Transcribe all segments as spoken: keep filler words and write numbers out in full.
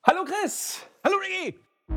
Hallo Chris! Hallo Ricky!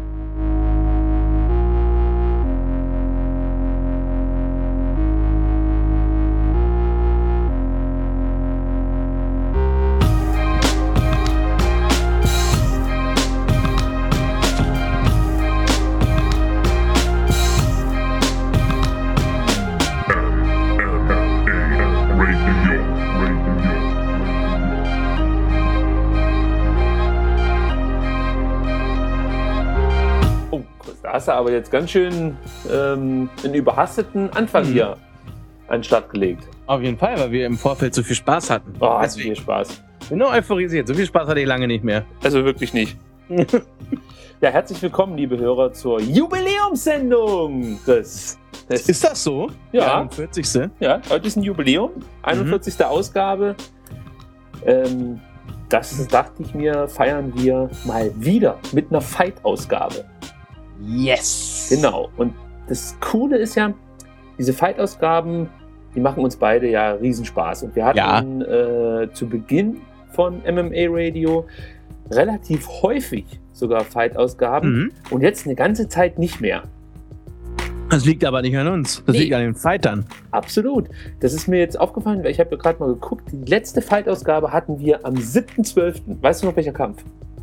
Da hast du aber jetzt ganz schön ähm, einen überhasteten Anfang mhm. hier an den Start gelegt. Auf jeden Fall, weil wir im Vorfeld so viel Spaß hatten. Oh, hat viel Spaß. Ich bin nur euphorisiert. So viel Spaß hatte ich lange nicht mehr. Also wirklich nicht. Ja, herzlich willkommen, liebe Hörer, zur Jubiläumssendung. Das, das ist das so? Ja. Die einundvierzigste Ja, heute ist ein Jubiläum. einundvierzigste Mhm. Ausgabe. Ähm, das dachte ich mir, feiern wir mal wieder mit einer Fight-Ausgabe. Yes! Genau. Und das Coole ist ja, diese Fight-Ausgaben, die machen uns beide ja Riesenspaß. Und wir hatten ja. äh, zu Beginn von M M A Radio relativ häufig sogar Fight-Ausgaben mhm. und jetzt eine ganze Zeit nicht mehr. Das liegt aber nicht an uns. Das nee. liegt an den Fightern. Absolut. Das ist mir jetzt aufgefallen, weil ich habe ja gerade mal geguckt, die letzte Fight-Ausgabe hatten wir am siebten zwölften Weißt du noch, welcher Kampf?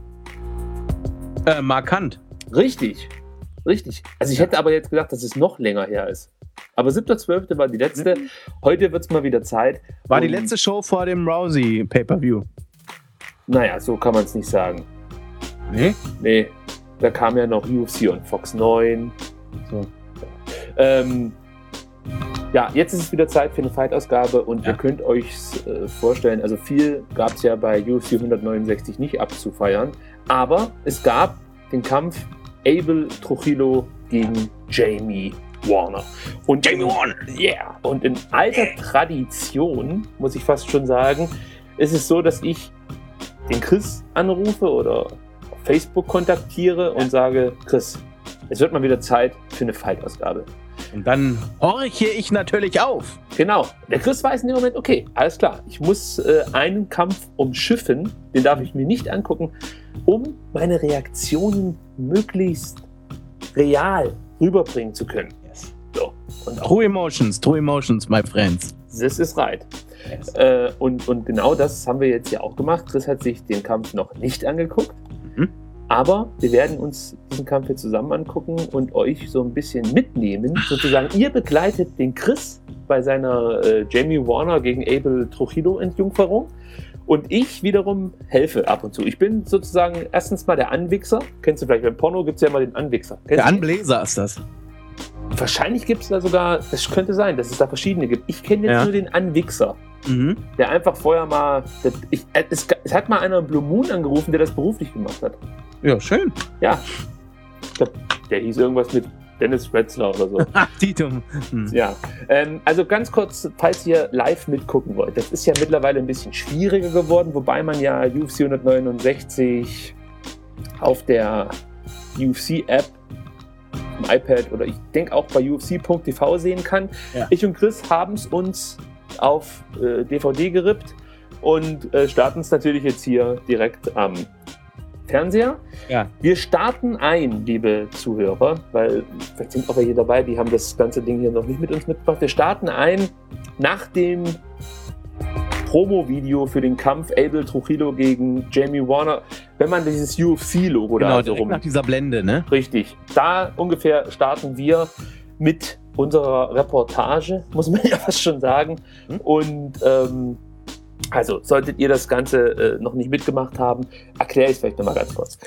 Äh, markant. Richtig. Richtig. Also ich ja. hätte aber jetzt gedacht, dass es noch länger her ist. Aber siebter zwölfter war die letzte. Mhm. Heute wird es mal wieder Zeit. War die letzte Show vor dem Rousey Pay-Per-View? Naja, so kann man es nicht sagen. Nee? Nee. Da kam ja noch U F C und Fox neun. So. Ähm, ja, jetzt ist es wieder Zeit für eine Fight-Ausgabe und ja. ihr könnt euch äh, vorstellen, also viel gab es ja bei U F C hundertneunundsechzig nicht abzufeiern, aber es gab den Kampf Abel Trujillo gegen Jamie Warner. Und Jamie Warner! Yeah! Und in alter Tradition, muss ich fast schon sagen, ist es so, dass ich den Chris anrufe oder auf Facebook kontaktiere und sage, Chris, es wird mal wieder Zeit für eine Fight-Ausgabe. Und dann horche ich natürlich auf. Genau. Der Chris weiß in dem Moment, okay, alles klar, ich muss äh, einen Kampf umschiffen, den darf ich mir nicht angucken, um meine Reaktionen möglichst real rüberbringen zu können. Yes. So. Und true emotions, true emotions, my friends. This is right. Yes. Äh, und, und genau das haben wir jetzt hier auch gemacht. Chris hat sich den Kampf noch nicht angeguckt. Mhm. Aber wir werden uns diesen Kampf hier zusammen angucken und euch so ein bisschen mitnehmen. Sozusagen, ihr begleitet den Chris bei seiner äh, Jamie Warner gegen Abel Trujillo Entjungferung. Und ich wiederum helfe ab und zu. Ich bin sozusagen erstens mal der Anwichser. Kennst du vielleicht, beim Porno gibt es ja immer den Anwichser. Kennst der Anbläser ist das. Wahrscheinlich gibt es da sogar, das könnte sein, dass es da verschiedene gibt. Ich kenne jetzt ja. nur den Anwichser. Mhm. Der einfach vorher mal, das, ich, es, es hat mal einer Blue Moon angerufen, der das beruflich gemacht hat. Ja, schön. Ja. Ich glaube, der hieß irgendwas mit Dennis Retzler oder so. Titum. Hm. Ja. Ähm, also ganz kurz, falls ihr live mitgucken wollt. Das ist ja mittlerweile ein bisschen schwieriger geworden, wobei man ja U F C hundertneunundsechzig auf der U F C-App im iPad oder ich denke auch bei U F C Punkt T V sehen kann. Ja. Ich und Chris haben es uns auf äh, D V D gerippt und äh, starten es natürlich jetzt hier direkt am Fernseher. Ja. Wir starten ein, liebe Zuhörer, weil vielleicht sind auch welche dabei, die haben das ganze Ding hier noch nicht mit uns mitgebracht. Wir starten ein nach dem Promo-Video für den Kampf Abel Trujillo gegen Jamie Warner, wenn man dieses U F C-Logo genau, da so rum... nach dieser Blende, ne? Richtig. Da ungefähr starten wir mit unserer Reportage, muss man ja fast schon sagen. Hm? Und ähm, also, solltet ihr das Ganze äh, noch nicht mitgemacht haben, erkläre ich es vielleicht nochmal ganz kurz.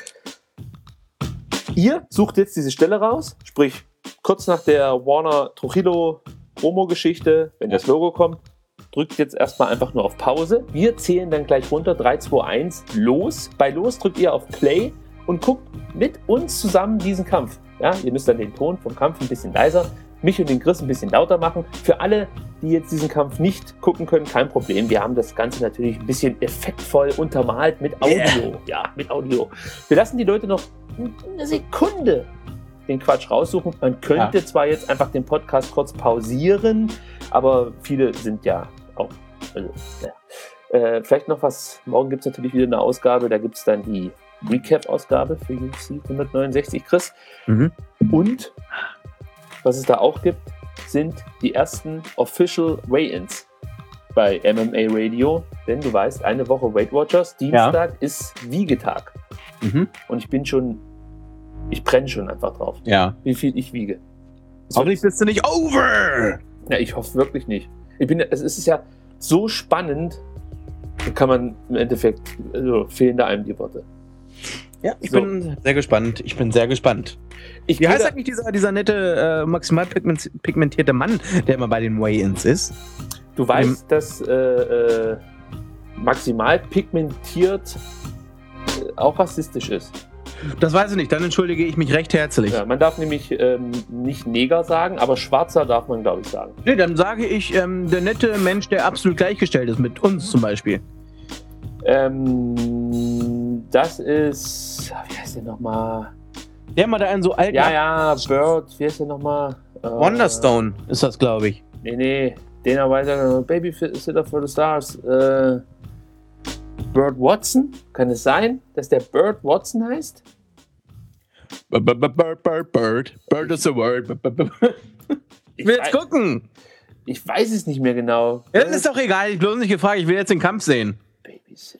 Ihr sucht jetzt diese Stelle raus, sprich kurz nach der Warner-Trujillo-Promo-Geschichte, wenn das Logo kommt, drückt jetzt erstmal einfach nur auf Pause. Wir zählen dann gleich runter, drei, zwei, eins, los. Bei los drückt ihr auf Play und guckt mit uns zusammen diesen Kampf. Ja, ihr müsst dann den Ton vom Kampf ein bisschen leiser, mich und den Chris ein bisschen lauter machen. Für alle, die jetzt diesen Kampf nicht gucken können, kein Problem. Wir haben das Ganze natürlich ein bisschen effektvoll untermalt mit Audio. Yeah. Ja, mit Audio. Wir lassen die Leute noch eine Sekunde den Quatsch raussuchen. Man könnte ja. zwar jetzt einfach den Podcast kurz pausieren, aber viele sind ja auch, also, naja. Äh, vielleicht noch was, morgen gibt es natürlich wieder eine Ausgabe, da gibt es dann die Recap-Ausgabe für U F C hundertneunundsechzig, Chris. Mhm. Und was es da auch gibt, sind die ersten Official Weigh-Ins bei M M A Radio. Denn du weißt, eine Woche Weight Watchers, Dienstag ja. ist Wiegetag. Mhm. Und ich bin schon, ich brenne schon einfach drauf, ja. wie viel ich wiege. Hoffentlich bist du nicht over! Ja, ich hoffe wirklich nicht. Ich bin, es ist ja so spannend, da kann man im Endeffekt, also fehlen da einem die Worte. Ja, ich so. bin sehr gespannt. Ich bin sehr gespannt. Ich Wie heißt eigentlich dieser, dieser nette, äh, maximal pigmentierte Mann, der immer bei den Weigh-Ins ist? Du weißt, ähm, dass äh, äh, maximal pigmentiert äh, auch rassistisch ist. Das weiß ich nicht, dann entschuldige ich mich recht herzlich. Ja, man darf nämlich ähm, nicht Neger sagen, aber Schwarzer darf man, glaube ich, sagen. Nee, dann sage ich ähm, der nette Mensch, der absolut gleichgestellt ist mit uns zum Beispiel. Ähm, das ist, wie heißt der nochmal? Der mal da einen so alten... Ja, ja, Bird, wie heißt der nochmal? Äh, Wonderstone ist das, glaube ich. Nee, nee, den er weiter, Babysitter for the Stars. Äh, Bird Watson? Kann es sein, dass der Bird Watson heißt? Bird, Bird, Bird, Bird. Bird is a word. Ich will jetzt gucken. Ich weiß es nicht mehr genau. Ja, das ist doch egal, ich bloß nicht gefragt, ich will jetzt den Kampf sehen. Babysitter.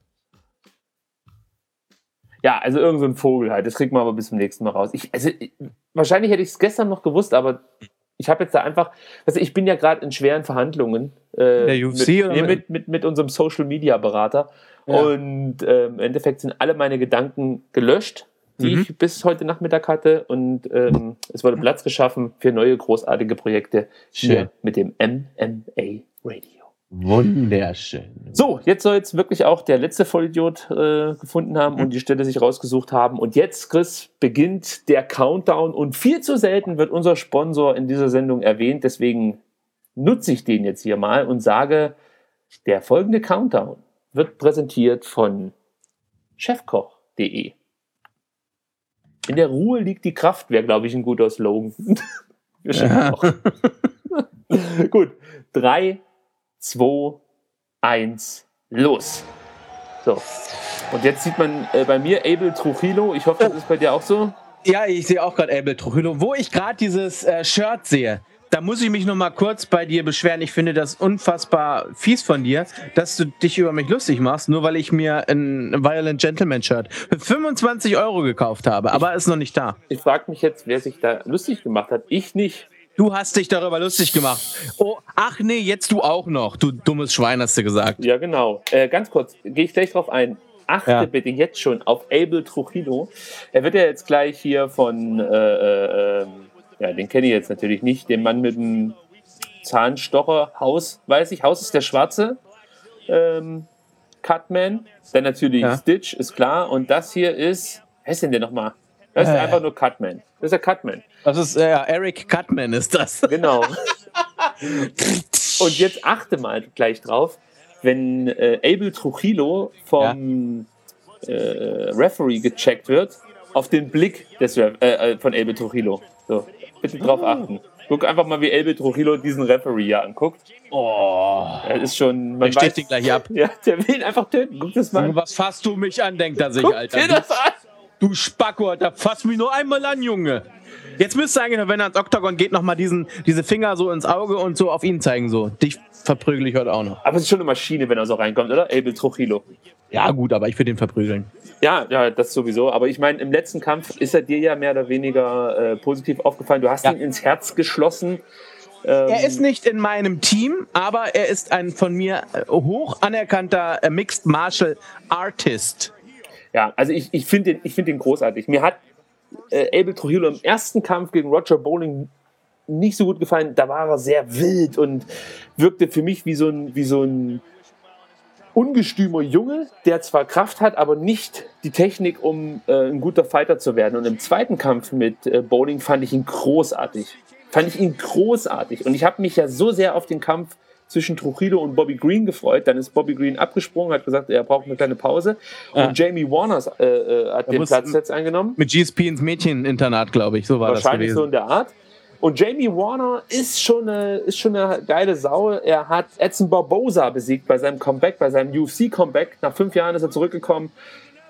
Ja, also irgend so ein Vogel halt. Das kriegt man aber bis zum nächsten Mal raus. Ich, also, ich, wahrscheinlich hätte ich es gestern noch gewusst, aber ich habe jetzt da einfach, also ich bin ja gerade in schweren Verhandlungen äh, der U F C mit, oder nee, mit, mit, mit unserem Social Media Berater. Ja. Und äh, im Endeffekt sind alle meine Gedanken gelöscht, die mhm. ich bis heute Nachmittag hatte. Und ähm, es wurde Platz geschaffen für neue großartige Projekte hier mit dem M M A Radio. Wunderschön. So, jetzt soll jetzt wirklich auch der letzte Vollidiot äh, gefunden haben und die Stelle sich rausgesucht haben. Und jetzt, Chris, beginnt der Countdown. Und viel zu selten wird unser Sponsor in dieser Sendung erwähnt. Deswegen nutze ich den jetzt hier mal und sage, der folgende Countdown wird präsentiert von chefkoch punkt de. In der Ruhe liegt die Kraft, wäre, glaube ich, ein guter Slogan. Wir ja. Gut, drei, zwei, eins, los. So. Und jetzt sieht man äh, bei mir Abel Trujillo. Ich hoffe, das ist bei dir auch so. Ja, ich sehe auch gerade Abel Trujillo. Wo ich gerade dieses äh, Shirt sehe, da muss ich mich noch mal kurz bei dir beschweren. Ich finde das unfassbar fies von dir, dass du dich über mich lustig machst, nur weil ich mir ein Violent Gentleman Shirt für fünfundzwanzig Euro gekauft habe. Aber ist noch nicht da. Ich frage mich jetzt, wer sich da lustig gemacht hat. Ich nicht. Du hast dich darüber lustig gemacht. Oh, ach nee, jetzt du auch noch. Du dummes Schwein, hast du gesagt. Ja, genau. Äh, ganz kurz, gehe ich gleich drauf ein. Achte ja. bitte jetzt schon auf Abel Trujillo. Er wird ja jetzt gleich hier von, äh, äh, ja, den kenne ich jetzt natürlich nicht, den Mann mit dem Zahnstocher, Haus, weiß ich, Haus ist der Schwarze, ähm, Cutman, dann natürlich ja. Stitch, ist klar. Und das hier ist, wer ist denn der nochmal? Das ist äh. einfach nur Cutman. Das ist der Cutman. Das ist, ja, äh, Eric Cutman ist das. Genau. Und jetzt achte mal gleich drauf, wenn äh, Abel Trujillo vom ja. äh, Referee gecheckt wird, auf den Blick des Re- äh, von Abel Trujillo. So, bitte drauf achten. Guck einfach mal, wie Abel Trujillo diesen Referee hier anguckt. Oh. Er ist schon. Man der steht ihn gleich ab. Ja, der will ihn einfach töten. Guck das mal an. Was fasst du mich an, denkt er sich, Guck Alter. dir das an. Du Spacko, Alter, fass mich nur einmal an, Junge. Jetzt müsste eigentlich, wenn er ins Oktagon geht, nochmal diesen, diese Finger so ins Auge und so auf ihn zeigen. So. Dich verprügel ich heute auch noch. Aber es ist schon eine Maschine, wenn er so reinkommt, oder? Abel Trujillo. Ja, gut, aber ich würde ihn verprügeln. Ja, ja, das sowieso. Aber ich meine, im letzten Kampf ist er dir ja mehr oder weniger äh, positiv aufgefallen. Du hast ja. ihn ins Herz geschlossen. Ähm, er ist nicht in meinem Team, aber er ist ein von mir äh, hoch anerkannter äh, Mixed Martial Artist. Ja, also ich, ich finde den, ich find den großartig. Mir hat äh, Abel Trujillo im ersten Kampf gegen Roger Bowling nicht so gut gefallen. Da war er sehr wild und wirkte für mich wie so ein, wie so ein ungestümer Junge, der zwar Kraft hat, aber nicht die Technik, um äh, ein guter Fighter zu werden. Und im zweiten Kampf mit äh, Bowling fand ich ihn großartig. Fand ich ihn großartig. Und ich habe mich ja so sehr auf den Kampf zwischen Trujillo und Bobby Green gefreut. Dann ist Bobby Green abgesprungen, hat gesagt, er braucht eine kleine Pause. Ja. Und Jamie Warner äh, äh, hat er den Platz jetzt eingenommen. Mit G S P ins Mädcheninternat, glaube ich. So war das gewesen. Wahrscheinlich so in der Art. Und Jamie Warner ist schon eine, ist schon eine geile Sau. Er hat Edson Barboza besiegt bei seinem Comeback, bei seinem U F C-Comeback. Nach fünf Jahren ist er zurückgekommen.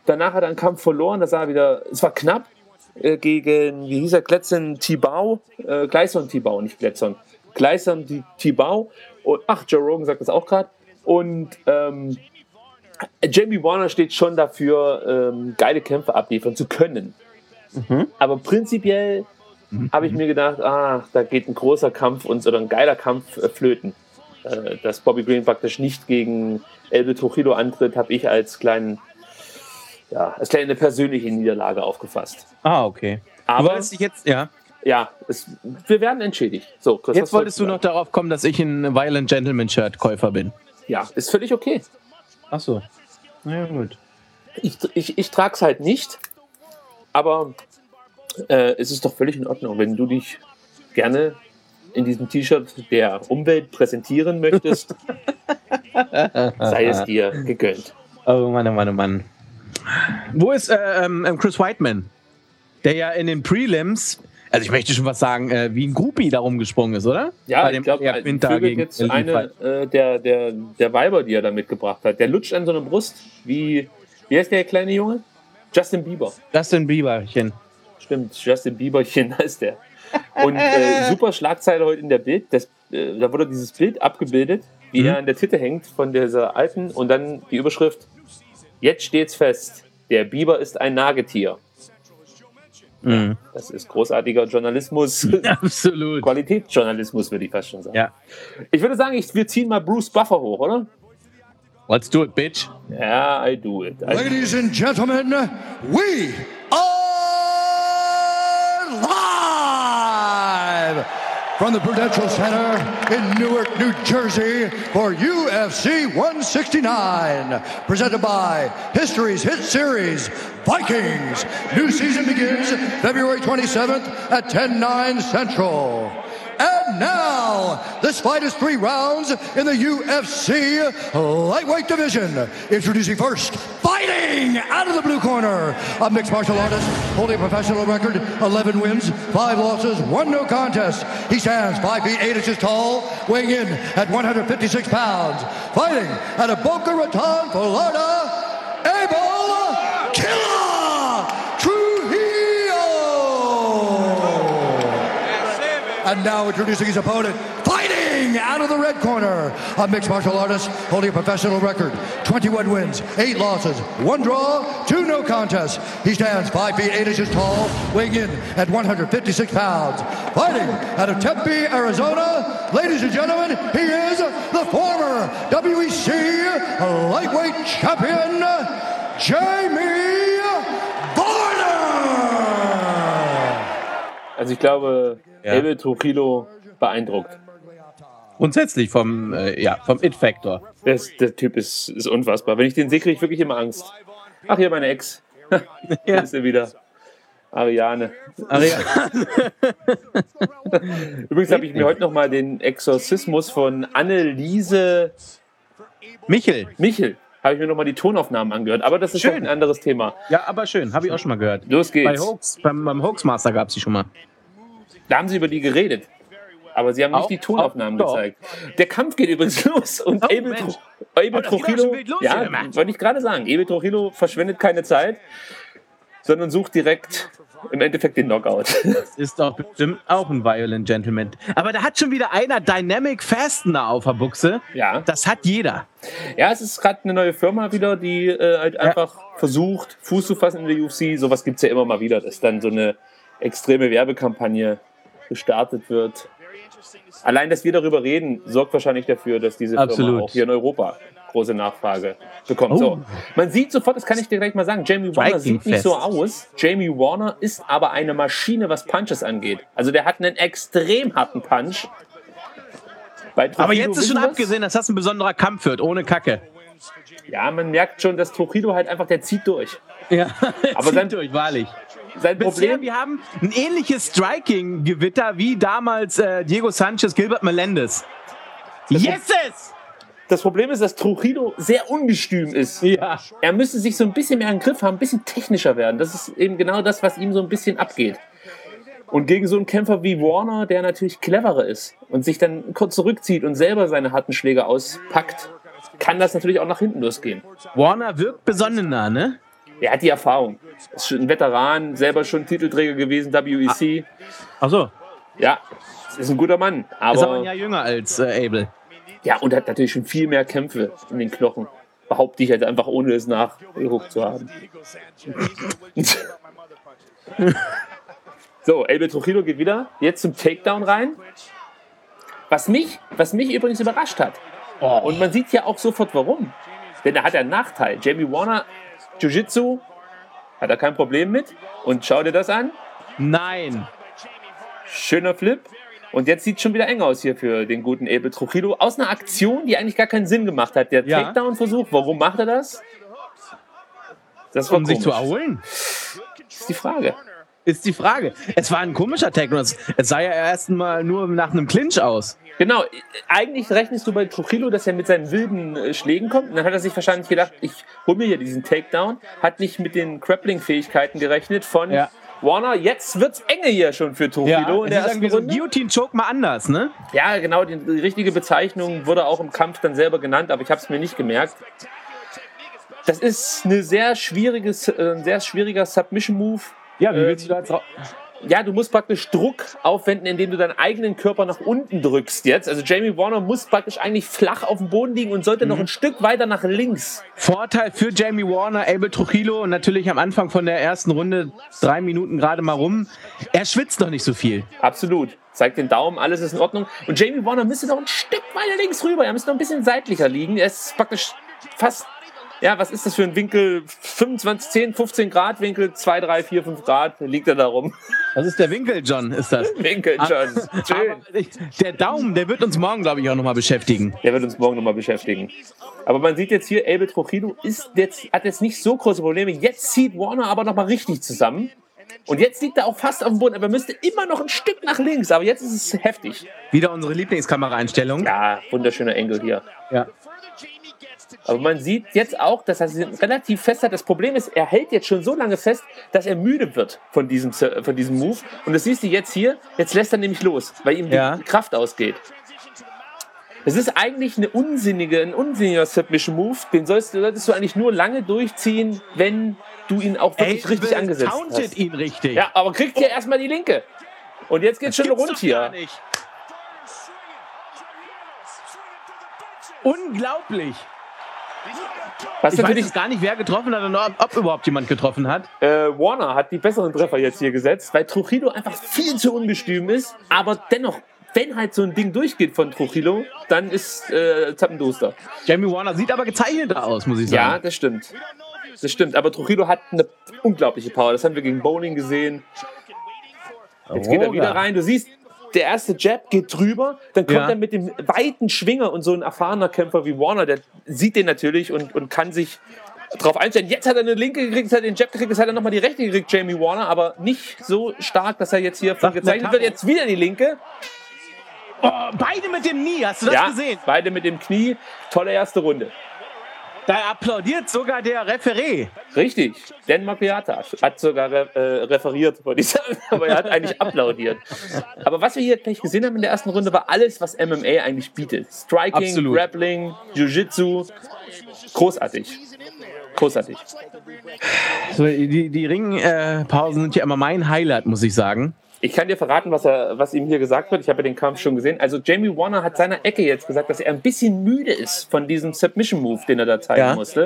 Danach hat er einen Kampf verloren, das war wieder, es war knapp, äh, gegen, wie hieß er, Gleison Tibau, äh, Gleison Tibau, nicht Gleison, Gleison Tibau, und ach, Joe Rogan sagt das auch gerade, und ähm, Jamie Warner steht schon dafür, ähm, geile Kämpfe abliefern zu können. Mhm. Aber prinzipiell mhm. habe ich mir gedacht, ah, da geht ein großer Kampf und, oder ein geiler Kampf äh, flöten. Äh, dass Bobby Green praktisch nicht gegen Elbe Trujillo antritt, habe ich als kleinen, ja, als kleine persönliche Niederlage aufgefasst. Ah, okay. Aber du jetzt, ja. Ja, es, wir werden entschädigt. So, Chris, jetzt wolltest du noch darauf kommen, dass ich ein Violent Gentleman Shirt Käufer bin. Ja, ist völlig okay. Ach so. Na ja, gut. Ich, ich, ich trage es halt nicht, aber äh, es ist doch völlig in Ordnung, wenn du dich gerne in diesem T-Shirt der Umwelt präsentieren möchtest, sei es dir gegönnt. Oh Mann, oh Mann, oh Mann. Wo ist äh, ähm, Chris Weidman, der ja in den Prelims, also ich möchte schon was sagen, äh, wie ein Groupie da rumgesprungen ist, oder? Ja, Bei ich glaube, jetzt eine äh, der, der, der Weiber, die er da mitgebracht hat. Der lutscht an so einer Brust, wie, wie heißt der kleine Junge? Justin Bieber. Justin Bieberchen. Stimmt, Justin Bieberchen heißt der. Und äh, super Schlagzeile heute in der Bild. Das, äh, da wurde dieses Bild abgebildet, wie mhm. er an der Titte hängt von dieser alten. Und dann die Überschrift: Jetzt steht's fest, der Biber ist ein Nagetier. Mhm. Das ist großartiger Journalismus. Absolut. Qualitätsjournalismus, würde ich fast schon sagen. Ja. Ich würde sagen, ich, wir ziehen mal Bruce Buffer hoch, oder? Let's do it, bitch. Ja, I do it. I Ladies and gentlemen, we are live from the Prudential Center in Newark, New Jersey for U F C one sixty-nine, presented by History's Hit Series, Vikings. New season begins February twenty-seventh at ten nine Central. And now, this fight is three rounds in the U F C lightweight division. Introducing first, fighting out of the blue corner, a mixed martial artist holding a professional record, eleven wins, five losses, one no contest. He stands five feet eight inches tall, weighing in at one hundred fifty-six pounds. Fighting out of Boca Raton, Florida, Abel Killer Trujillo. And now introducing his opponent, fighting out of the red corner, a mixed martial artist holding a professional record, twenty-one wins, eight losses, one draw, two no contests. He stands five feet eight inches tall, weighing in at one hundred fifty-six pounds. Fighting out of Tempe, Arizona, ladies and gentlemen, he is the former W E C lightweight champion, Jamie Warner. Also ich glaube, ja. Elbe Trujillo beeindruckt. Grundsätzlich vom, äh, ja, vom It-Factor. Der, der Typ ist, ist unfassbar. Wenn ich den sehe, kriege ich wirklich immer Angst. Ach, hier meine Ex. Ja. Da ist sie wieder. Ariane. Ariane. Übrigens habe ich mir heute nochmal den Exorzismus von Anneliese Michel. Michel. Habe ich mir nochmal die Tonaufnahmen angehört. Aber das ist schön. Ein anderes Thema. Ja, aber schön. Habe ich auch schon mal gehört. Los geht's. Bei Hoax, beim, beim Hoaxmaster gab es die schon mal. Da haben sie über die geredet. Aber sie haben auch, nicht die Tonaufnahmen auch, gezeigt. Der Kampf geht übrigens los. Und oh, Abel, Tru- Abel oh, Trujillo, ja, wollte ich gerade sagen, Abel Trujillo verschwendet keine Zeit, sondern sucht direkt im Endeffekt den Knockout. Das ist doch bestimmt auch ein Violent Gentleman. Aber da hat schon wieder einer Dynamic Fasten da auf der Buchse. Ja. Das hat jeder. Ja, es ist gerade eine neue Firma wieder, die äh, halt ja. einfach versucht, Fuß zu fassen in der U F C. Sowas gibt es ja immer mal wieder, dass dann so eine extreme Werbekampagne gestartet wird. Allein, dass wir darüber reden, sorgt wahrscheinlich dafür, dass diese Firma Absolut. auch hier in Europa große Nachfrage bekommt. Oh. So, man sieht sofort, das kann ich dir gleich mal sagen, Jamie Warner sieht nicht so aus. Jamie Warner ist aber eine Maschine, was Punches angeht. Also der hat einen extrem harten Punch. Aber jetzt ist schon abgesehen, dass das ein besonderer Kampf wird, ohne Kacke. Ja, man merkt schon, dass Trujillo halt einfach, der zieht durch. Ja, aber zieht sein, durch, wahrlich. Sein Problem, Bisher, wir haben ein ähnliches Striking-Gewitter wie damals äh, Diego Sanchez, Gilbert Melendez. Yes! Das Problem ist, dass Trujillo sehr ungestüm ist. Ja. Er müsste sich so ein bisschen mehr im Griff haben, ein bisschen technischer werden. Das ist eben genau das, was ihm so ein bisschen abgeht. Und gegen so einen Kämpfer wie Warner, der natürlich cleverer ist und sich dann kurz zurückzieht und selber seine harten Schläge auspackt, kann das natürlich auch nach hinten losgehen. Warner wirkt besonnener, ne? Er hat die Erfahrung. Ist schon ein Veteran, selber schon Titelträger gewesen, W E C. Ach so. Ja, ist ein guter Mann. Aber, Ist aber ein Jahr jünger als äh, Abel. Ja, und hat natürlich schon viel mehr Kämpfe in den Knochen. Behaupte ich halt einfach, ohne es nachgeguckt zu haben. So, Abel Trujillo geht wieder. Jetzt zum Takedown rein. Was mich, was mich übrigens überrascht hat. Oh. Und man sieht ja auch sofort, warum. Denn er hat ja einen Nachteil. Jamie Warner, Jiu-Jitsu, hat er kein Problem mit. Und schau dir das an. Nein. Schöner Flip. Und jetzt sieht es schon wieder eng aus hier für den guten Abel Trujillo. Aus einer Aktion, die eigentlich gar keinen Sinn gemacht hat. Der ja. Takedown-Versuch, warum macht er das? Das war um komisch. sich zu erholen? Das ist die Frage. Ist die Frage. Es war ein komischer Takedown. Es sah ja erst mal nur nach einem Clinch aus. Genau. Eigentlich rechnest du bei Trujillo, dass er mit seinen wilden äh, Schlägen kommt. Und dann hat er sich wahrscheinlich gedacht, ich hole mir hier diesen Takedown. Hat nicht mit den Grappling-Fähigkeiten gerechnet von ja. Warner. Jetzt wird's enge hier schon für Trujillo ja, in der ersten Runde. So Guillotine-Choke mal anders, ne? Ja, genau. Die, die richtige Bezeichnung wurde auch im Kampf dann selber genannt, aber ich habe es mir nicht gemerkt. Das ist eine sehr schwieriges, äh, ein sehr schwieriger Submission-Move. Ja, wie willst du da jetzt raus? Ja, du musst praktisch Druck aufwenden, indem du deinen eigenen Körper nach unten drückst jetzt. Also Jamie Warner muss praktisch eigentlich flach auf dem Boden liegen und sollte mhm. noch ein Stück weiter nach links. Vorteil für Jamie Warner, Abel Trujillo, und natürlich am Anfang von der ersten Runde, drei Minuten gerade mal rum. Er schwitzt noch nicht so viel. Absolut. Zeigt den Daumen, alles ist in Ordnung. Und Jamie Warner müsste noch ein Stück weiter links rüber. Er müsste noch ein bisschen seitlicher liegen. Er ist praktisch fast... Ja, was ist das für ein Winkel? fünfundzwanzig, zehn, fünfzehn Grad Winkel, zwei, drei, vier, fünf Grad, liegt er da rum. Das ist der Winkel, John, ist das. Winkel, John. Schön. Der Daumen, der wird uns morgen, glaube ich, auch nochmal beschäftigen. Der wird uns morgen nochmal beschäftigen. Aber man sieht jetzt hier, Abel Trujillo ist jetzt, hat jetzt nicht so große Probleme. Jetzt zieht Warner aber nochmal richtig zusammen. Und jetzt liegt er auch fast auf dem Boden, aber er müsste immer noch ein Stück nach links. Aber jetzt ist es heftig. Wieder unsere Lieblingskameraeinstellung. Ja, wunderschöner Engel hier. Ja. Aber man sieht jetzt auch, dass er sie relativ fest hat. Das Problem ist, er hält jetzt schon so lange fest, dass er müde wird von diesem, von diesem Move. Und das siehst du jetzt hier. Jetzt lässt er nämlich los, weil ihm ja. die Kraft ausgeht. Es ist eigentlich eine unsinnige, ein unsinniger Submission-Move. Den sollst, solltest du eigentlich nur lange durchziehen, wenn du ihn auch wirklich Ey, richtig angesetzt hast. ihn richtig. Ja, aber kriegt hier erstmal die linke. Und jetzt geht's das schon rund hier. Unglaublich. Was ich natürlich weiß gar nicht, wer getroffen hat und ob, ob überhaupt jemand getroffen hat. Äh, Warner hat die besseren Treffer jetzt hier gesetzt, weil Trujillo einfach viel zu ungestüm ist. Aber dennoch, wenn halt so ein Ding durchgeht von Trujillo, dann ist äh, Zappenduster. Jamie Warner sieht aber gezeichneter aus, muss ich sagen. Ja, das stimmt. Das stimmt, aber Trujillo hat eine unglaubliche Power. Das haben wir gegen Bowling gesehen. Jetzt geht er wieder rein. Du siehst, der erste Jab geht drüber, dann kommt ja. er mit dem weiten Schwinger und so ein erfahrener Kämpfer wie Warner, der sieht den natürlich und, und kann sich drauf einstellen. Jetzt hat er eine linke gekriegt, jetzt hat er den Jab gekriegt, jetzt hat er nochmal die rechte gekriegt, Jamie Warner, aber nicht so stark, dass er jetzt hier von gezeichnet wird. Jetzt wieder die linke. Oh, beide mit dem Knie, hast du das ja, gesehen? Beide mit dem Knie. Tolle erste Runde. Da applaudiert sogar der Referee. Richtig, Dan Macchiata hat sogar äh, referiert, wollte ich sagen, aber er hat eigentlich applaudiert. Aber was wir hier gleich gesehen haben in der ersten Runde, war alles, was M M A eigentlich bietet. Striking, Absolut. Grappling, Jiu-Jitsu, großartig. Großartig. So, die die Ringpausen äh, sind ja immer mein Highlight, muss ich sagen. Ich kann dir verraten, was, er, was ihm hier gesagt wird. Ich habe ja den Kampf schon gesehen. Also Jamie Warner hat seiner Ecke jetzt gesagt, dass er ein bisschen müde ist von diesem Submission-Move, den er da zeigen ja. musste.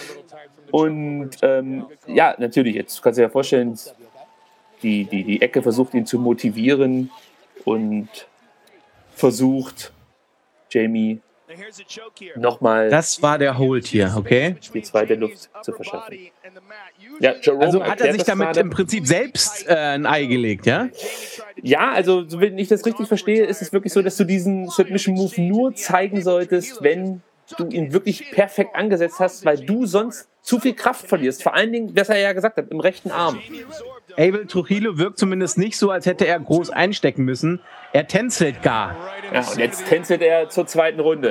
Und ähm, ja, natürlich, jetzt kannst du dir ja vorstellen, die, die, die Ecke versucht ihn zu motivieren und versucht Jamie nochmal... Das war der Hold hier, okay? Die zweite Luft zu verschaffen. Ja, also hat er sich damit gerade im Prinzip selbst äh, ein Ei gelegt, ja? Ja, also wenn ich das richtig verstehe, ist es wirklich so, dass du diesen Submission-Move nur zeigen solltest, wenn du ihn wirklich perfekt angesetzt hast, weil du sonst zu viel Kraft verlierst. Vor allen Dingen, was er ja gesagt hat, im rechten Arm. Abel Trujillo wirkt zumindest nicht so, als hätte er groß einstecken müssen. Er tänzelt gar. Ja, und jetzt tänzelt er zur zweiten Runde.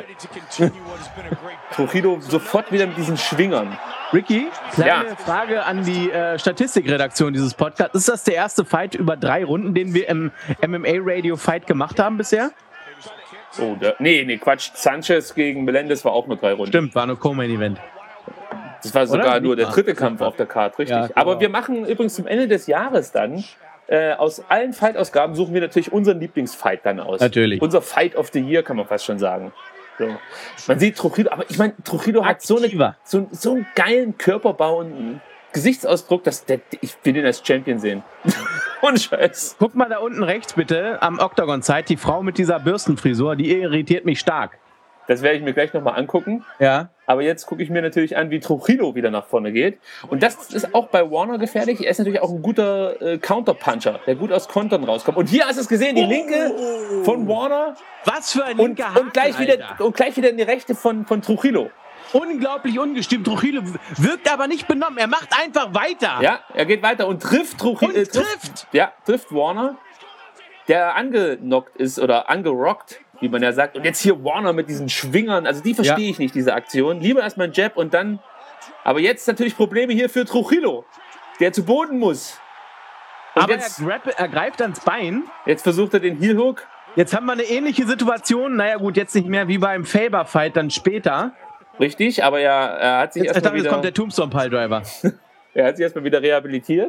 Trujillo sofort wieder mit diesen Schwingern. Ricky, kleine ja. Frage an die äh, Statistikredaktion dieses Podcasts. Ist das der erste Fight über drei Runden, den wir im M M A-Radio-Fight gemacht haben bisher? Oh, der, nee, nee, Quatsch. Sanchez gegen Melendez war auch nur drei Runden. Stimmt, war nur Co-Main-Event. Das war sogar Oder? nur der dritte Kampf auf der Card, richtig. Ja, genau. Aber wir machen übrigens zum Ende des Jahres dann, äh, aus allen Fight-Ausgaben suchen wir natürlich unseren Lieblingsfight dann aus. Natürlich. Unser Fight of the Year, kann man fast schon sagen. So. Man sieht Trujillo, aber ich meine, Trujillo hat so, eine, so, so einen geilen Körperbau und einen Gesichtsausdruck, dass der, ich will ihn als Champion sehen. Ohne Scheiß. Guck mal da unten rechts bitte, am Octagon-Side, die Frau mit dieser Bürstenfrisur, die irritiert mich stark. Das werde ich mir gleich nochmal angucken. Ja. Aber jetzt gucke ich mir natürlich an, wie Trujillo wieder nach vorne geht. Und das ist auch bei Warner gefährlich. Er ist natürlich auch ein guter äh, Counterpuncher, der gut aus Kontern rauskommt. Und hier hast du es gesehen, die linke von Warner. Was für ein Und, linker Haken, und, gleich wieder, und gleich wieder in die rechte von, von Trujillo. Unglaublich ungestüm. Trujillo wirkt aber nicht benommen. Er macht einfach weiter. Ja, er geht weiter und trifft Trujillo. Und äh, trifft, trifft. Ja, trifft Warner, der angenockt ist oder angerockt, wie man ja sagt. Und jetzt hier Warner mit diesen Schwingern. Also die verstehe Ja. ich nicht, diese Aktion. Lieber erstmal ein Jab und dann... Aber jetzt natürlich Probleme hier für Trujillo, der zu Boden muss. Und Aber jetzt, er, grapp, er greift ans Bein. jetzt versucht er den Heel Hook. Jetzt haben wir eine ähnliche Situation. Naja gut, jetzt nicht mehr wie beim Faber-Fight, dann später. Richtig, aber er, er hat sich Jetzt, ich erstmal dachte, jetzt wieder... kommt der Tombstone-Piledriver. Er hat sich erstmal wieder rehabilitiert.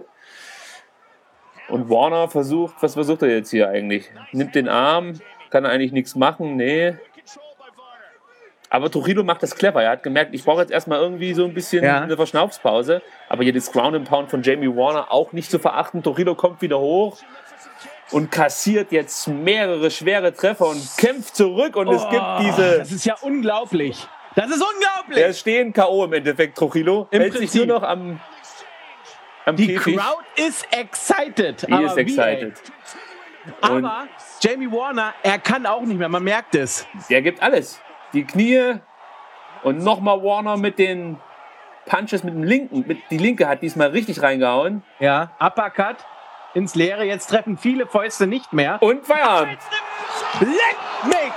Und Warner versucht, was versucht er jetzt hier eigentlich? Nimmt den Arm, kann er eigentlich nichts machen, nee. Aber Trujillo macht das clever. Er hat gemerkt, ich brauche jetzt erstmal irgendwie so ein bisschen Ja. eine Verschnaufspause. Aber hier das Ground and Pound von Jamie Warner auch nicht zu verachten. Trujillo kommt wieder hoch und kassiert jetzt mehrere schwere Treffer und kämpft zurück. Und es gibt diese... Das ist ja unglaublich. Das ist unglaublich. Er ist stehen K O im Endeffekt, Trujillo. Im Hält sich Prinzip. nur noch am, am Die Käfig. Crowd ist excited. Die aber ist wie, excited. ey? Und- Aber Jamie Warner, er kann auch nicht mehr. Man merkt es. Der gibt alles. Die Knie und nochmal Warner mit den Punches mit dem linken. Mit, die linke hat diesmal richtig reingehauen. Ja, Uppercut ins Leere. Jetzt treffen viele Fäuste nicht mehr. Und Feierabend. Leck mich!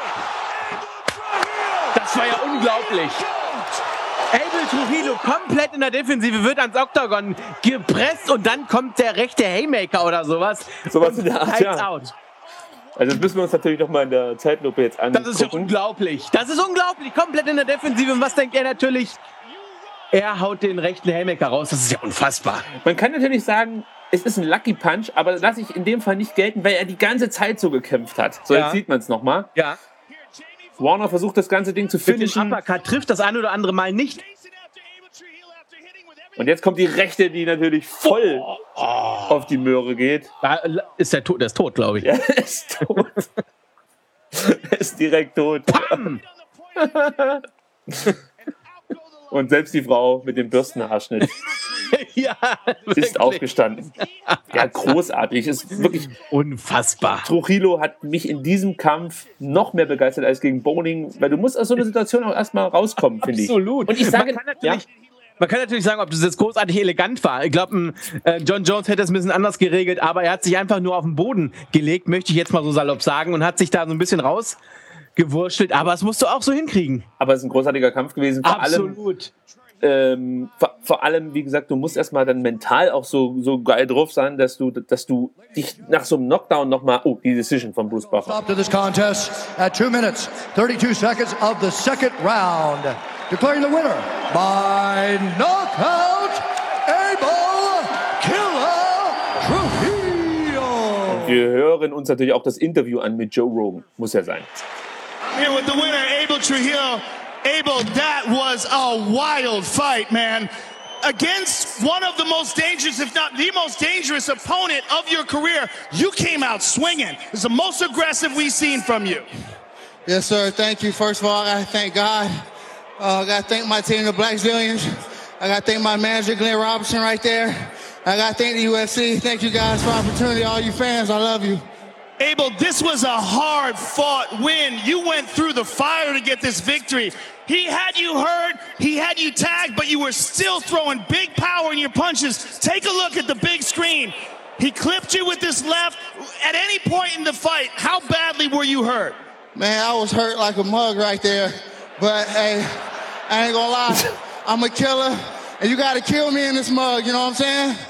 Das war ja unglaublich. Abel Trujillo komplett in der Defensive, wird ans Octagon gepresst und dann kommt der rechte Haymaker oder sowas. Sowas in der Art, Lights ja. out. Also das müssen wir uns natürlich nochmal in der Zeitlupe jetzt angucken. Das ist ja unglaublich. Das ist unglaublich. Komplett in der Defensive. Und was denkt er natürlich? Er haut den rechten Haymaker raus. Das ist ja unfassbar. Man kann natürlich sagen, es ist ein Lucky Punch, aber das lasse ich in dem Fall nicht gelten, weil er die ganze Zeit so gekämpft hat. So, Ja. jetzt sieht man es nochmal. Ja. Warner versucht das ganze Ding zu Mit dem finishen. Uppercut trifft das ein oder andere Mal nicht. Und jetzt kommt die rechte, die natürlich voll auf die Möhre geht. Da ist der tot, der ist tot, glaube ich. Er ist tot. Er ist direkt tot. Pam! Und selbst die Frau mit dem Bürstenhaarschnitt Ja, ist wirklich. aufgestanden. Ja, großartig. Ist wirklich. Unfassbar. Trujillo hat mich in diesem Kampf noch mehr begeistert als gegen Bowling, weil du musst aus so einer Situation auch erstmal rauskommen, finde ich. Absolut. Und ich sage, man kann, natürlich, man kann natürlich sagen, ob das jetzt großartig elegant war. Ich glaube, äh, John Jones hätte es ein bisschen anders geregelt, aber er hat sich einfach nur auf den Boden gelegt, möchte ich jetzt mal so salopp sagen, und hat sich da so ein bisschen rausgewurschtelt. Aber es musst du auch so hinkriegen. aber es ist ein großartiger Kampf gewesen. Vor allem, Absolut. ähm, vor, vor allem, wie gesagt, du musst erstmal dann mental auch so, so geil drauf sein, dass du, dass du dich nach so einem Knockdown nochmal, oh, die Decision von Bruce Buffer. Stop to this contest at two minutes, thirty-two seconds of the second round. Declaring the winner by knockout, Abel Killer Trujillo. Wir hören uns natürlich auch das Interview an mit Joe Rogan. Muss ja sein. Here with the winner, Abel Trujillo. Abel, that was a wild fight, man. Against one of the most dangerous, if not the most dangerous opponent of your career, you came out swinging. It's the most aggressive we've seen from you. Yes, sir. Thank you. First of all, I got to thank God. Uh, I got to thank my team, the Black Zillions. I got to thank my manager, Glenn Robinson, right there. I got to thank the U F C. Thank you guys for the opportunity. All you fans, I love you. Abel, this was a hard-fought win. You went through the fire to get this victory. He had you hurt, he had you tagged, but you were still throwing big power in your punches. Take a look at the big screen. He clipped you with this left. At any point in the fight, how badly were you hurt? Man, I was hurt like a mug right there. But, hey, I ain't going to lie. I'm a killer, and you got to kill me in this mug, you know what I'm saying?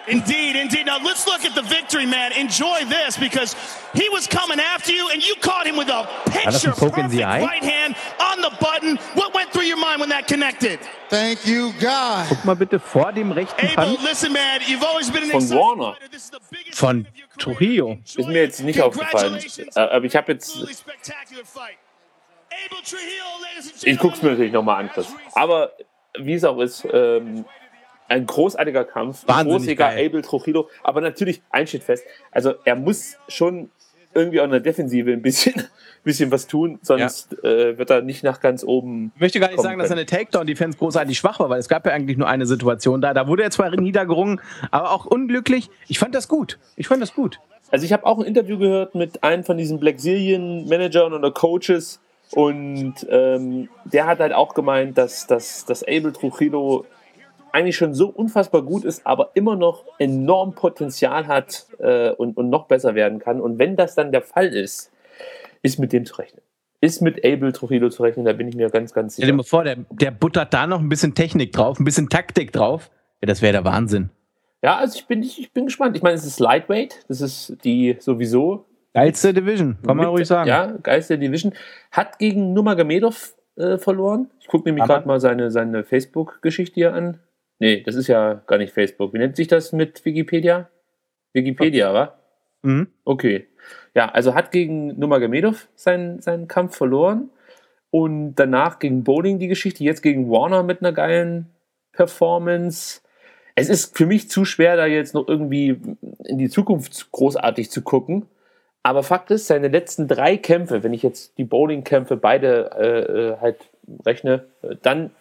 Indeed, indeed. Now let's look at the victory, man. Enjoy this because he was coming after you and you caught him with a picture perfect right hand on the button. What went through your mind when that connected? Thank you, God. Guck mal bitte vor dem rechten Abel, Punch listen, man. You've always been an Von exciting Warner. fighter. This is the biggest von fight of your career. Trujillo. Ist mir jetzt nicht aufgefallen. Congratulations. Äh, Aber ich habe jetzt, Absolutely spectacular fight. Abel Trujillo, ladies and ich guck's mir gentlemen. natürlich nochmal an, Chris. Aber wie es auch ist, ähm, ein großartiger Kampf. Wahnsinnig Großsieger geil. Abel Trujillo. Aber natürlich, eins steht fest. Also er muss schon irgendwie auch in der Defensive ein bisschen, bisschen was tun, sonst äh, wird er nicht nach ganz oben. Ich möchte gar nicht kommen sagen, dass können. seine Takedown-Defense großartig schwach war, weil es gab ja eigentlich nur eine Situation da. Da wurde er zwar niedergerungen, aber auch unglücklich. Ich fand das gut. Ich fand das gut. Also ich habe auch ein Interview gehört mit einem von diesen Blackzilian-Managern oder Coaches und ähm, der hat halt auch gemeint, dass, dass, dass Abel Trujillo eigentlich schon so unfassbar gut ist, aber immer noch enorm Potenzial hat äh, und, und noch besser werden kann. Und wenn das dann der Fall ist, ist mit dem zu rechnen. Ist mit Abel Trujillo zu rechnen, da bin ich mir ganz, ganz Stell dir sicher. mal vor, der, der buttert da noch ein bisschen Technik drauf, ein bisschen Taktik drauf. Ja, das wäre der Wahnsinn. Ja, also ich bin, ich, ich bin gespannt. Ich meine, es ist Lightweight, das ist die sowieso Geilste Division, kann man mit- ruhig sagen. Ja, geilste Division. Hat gegen Nurmagomedov äh, verloren. Ich gucke nämlich Aber- gerade mal seine, seine Facebook-Geschichte hier an. Nee, das ist ja gar nicht Facebook. Wie nennt sich das mit Wikipedia? Wikipedia, wa? Mhm. Okay. Ja, also hat gegen Nurmagomedov seinen, seinen Kampf verloren und danach gegen Bowling die Geschichte, jetzt gegen Warner mit einer geilen Performance. Es ist für mich zu schwer, da jetzt noch irgendwie in die Zukunft großartig zu gucken. Aber Fakt ist, seine letzten drei Kämpfe, wenn ich jetzt die Bowling-Kämpfe beide äh, äh, halt rechne, äh, dann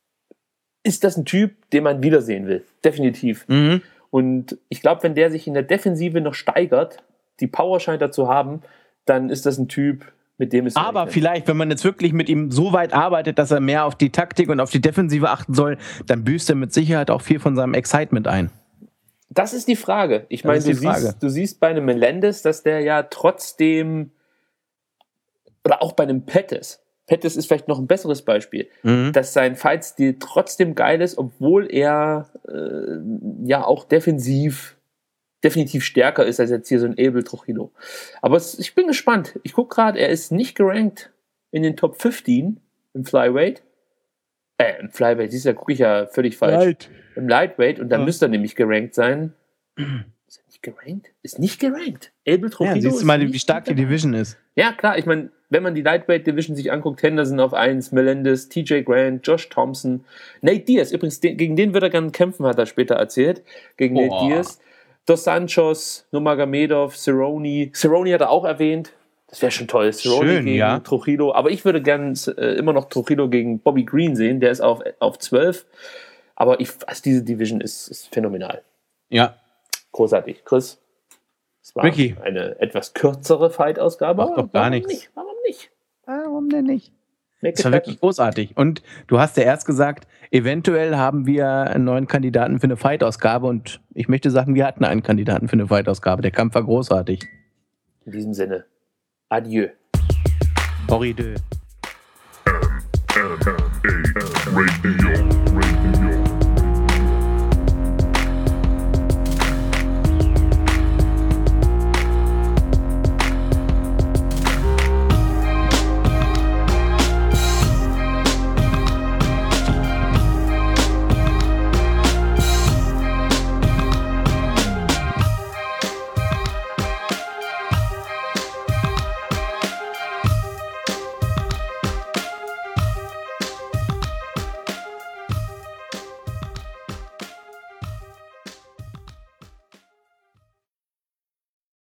ist das ein Typ, den man wiedersehen will. Definitiv. Mhm. Und ich glaube, wenn der sich in der Defensive noch steigert, die Power scheint er zu haben, dann ist das ein Typ, mit dem es. Aber vielleicht, wenn man jetzt wirklich mit ihm so weit arbeitet, dass er mehr auf die Taktik und auf die Defensive achten soll, dann büßt er mit Sicherheit auch viel von seinem Excitement ein. Das ist die Frage. Ich Das meine, ist du die Frage. siehst, du siehst bei einem Melendez, dass der ja trotzdem, oder auch bei einem Pettis, Pettis ist vielleicht noch ein besseres Beispiel, Mhm. dass sein Fightstil trotzdem geil ist, obwohl er äh, ja auch defensiv definitiv stärker ist als jetzt hier so ein Abel Trujillo. Aber es, ich bin gespannt. Ich gucke gerade, er ist nicht gerankt in den Top fünfzehn im Flyweight. Äh, im Flyweight, siehst du, da gucke ich ja völlig falsch. Im Lightweight und da Ja. müsste er nämlich gerankt sein. Ist er nicht gerankt? Ist nicht gerankt. Abel Trujillo Ja, siehst ist du mal, nicht wie stark die gerankt. Division ist. Ja, klar, ich meine, wenn man die Lightweight Division sich anguckt, Henderson auf eins, Melendez, T J Grant, Josh Thompson, Nate Diaz, übrigens, den, gegen den wird er gerne kämpfen, hat er später erzählt, gegen Boah. Nate Diaz, Dos Santos, Nurmagomedov, Cerrone, Cerrone hat er auch erwähnt, das wäre schon toll, Cerrone Schön, gegen ja. Trujillo, aber ich würde gerne äh, immer noch Trujillo gegen Bobby Green sehen, der ist auf, auf zwölf, aber ich, also diese Division ist, ist phänomenal, Ja. großartig. Chris, es war Ricky. eine etwas kürzere Fight-Ausgabe, Macht aber doch gar warum nichts. nicht, warum nicht? Warum denn nicht? Make Das it war happen. wirklich großartig. Und du hast ja erst gesagt, eventuell haben wir einen neuen Kandidaten für eine Fight-Ausgabe. Und ich möchte sagen, wir hatten einen Kandidaten für eine Fight-Ausgabe. Der Kampf war großartig. In diesem Sinne, adieu. Horrideux. Radio, radio.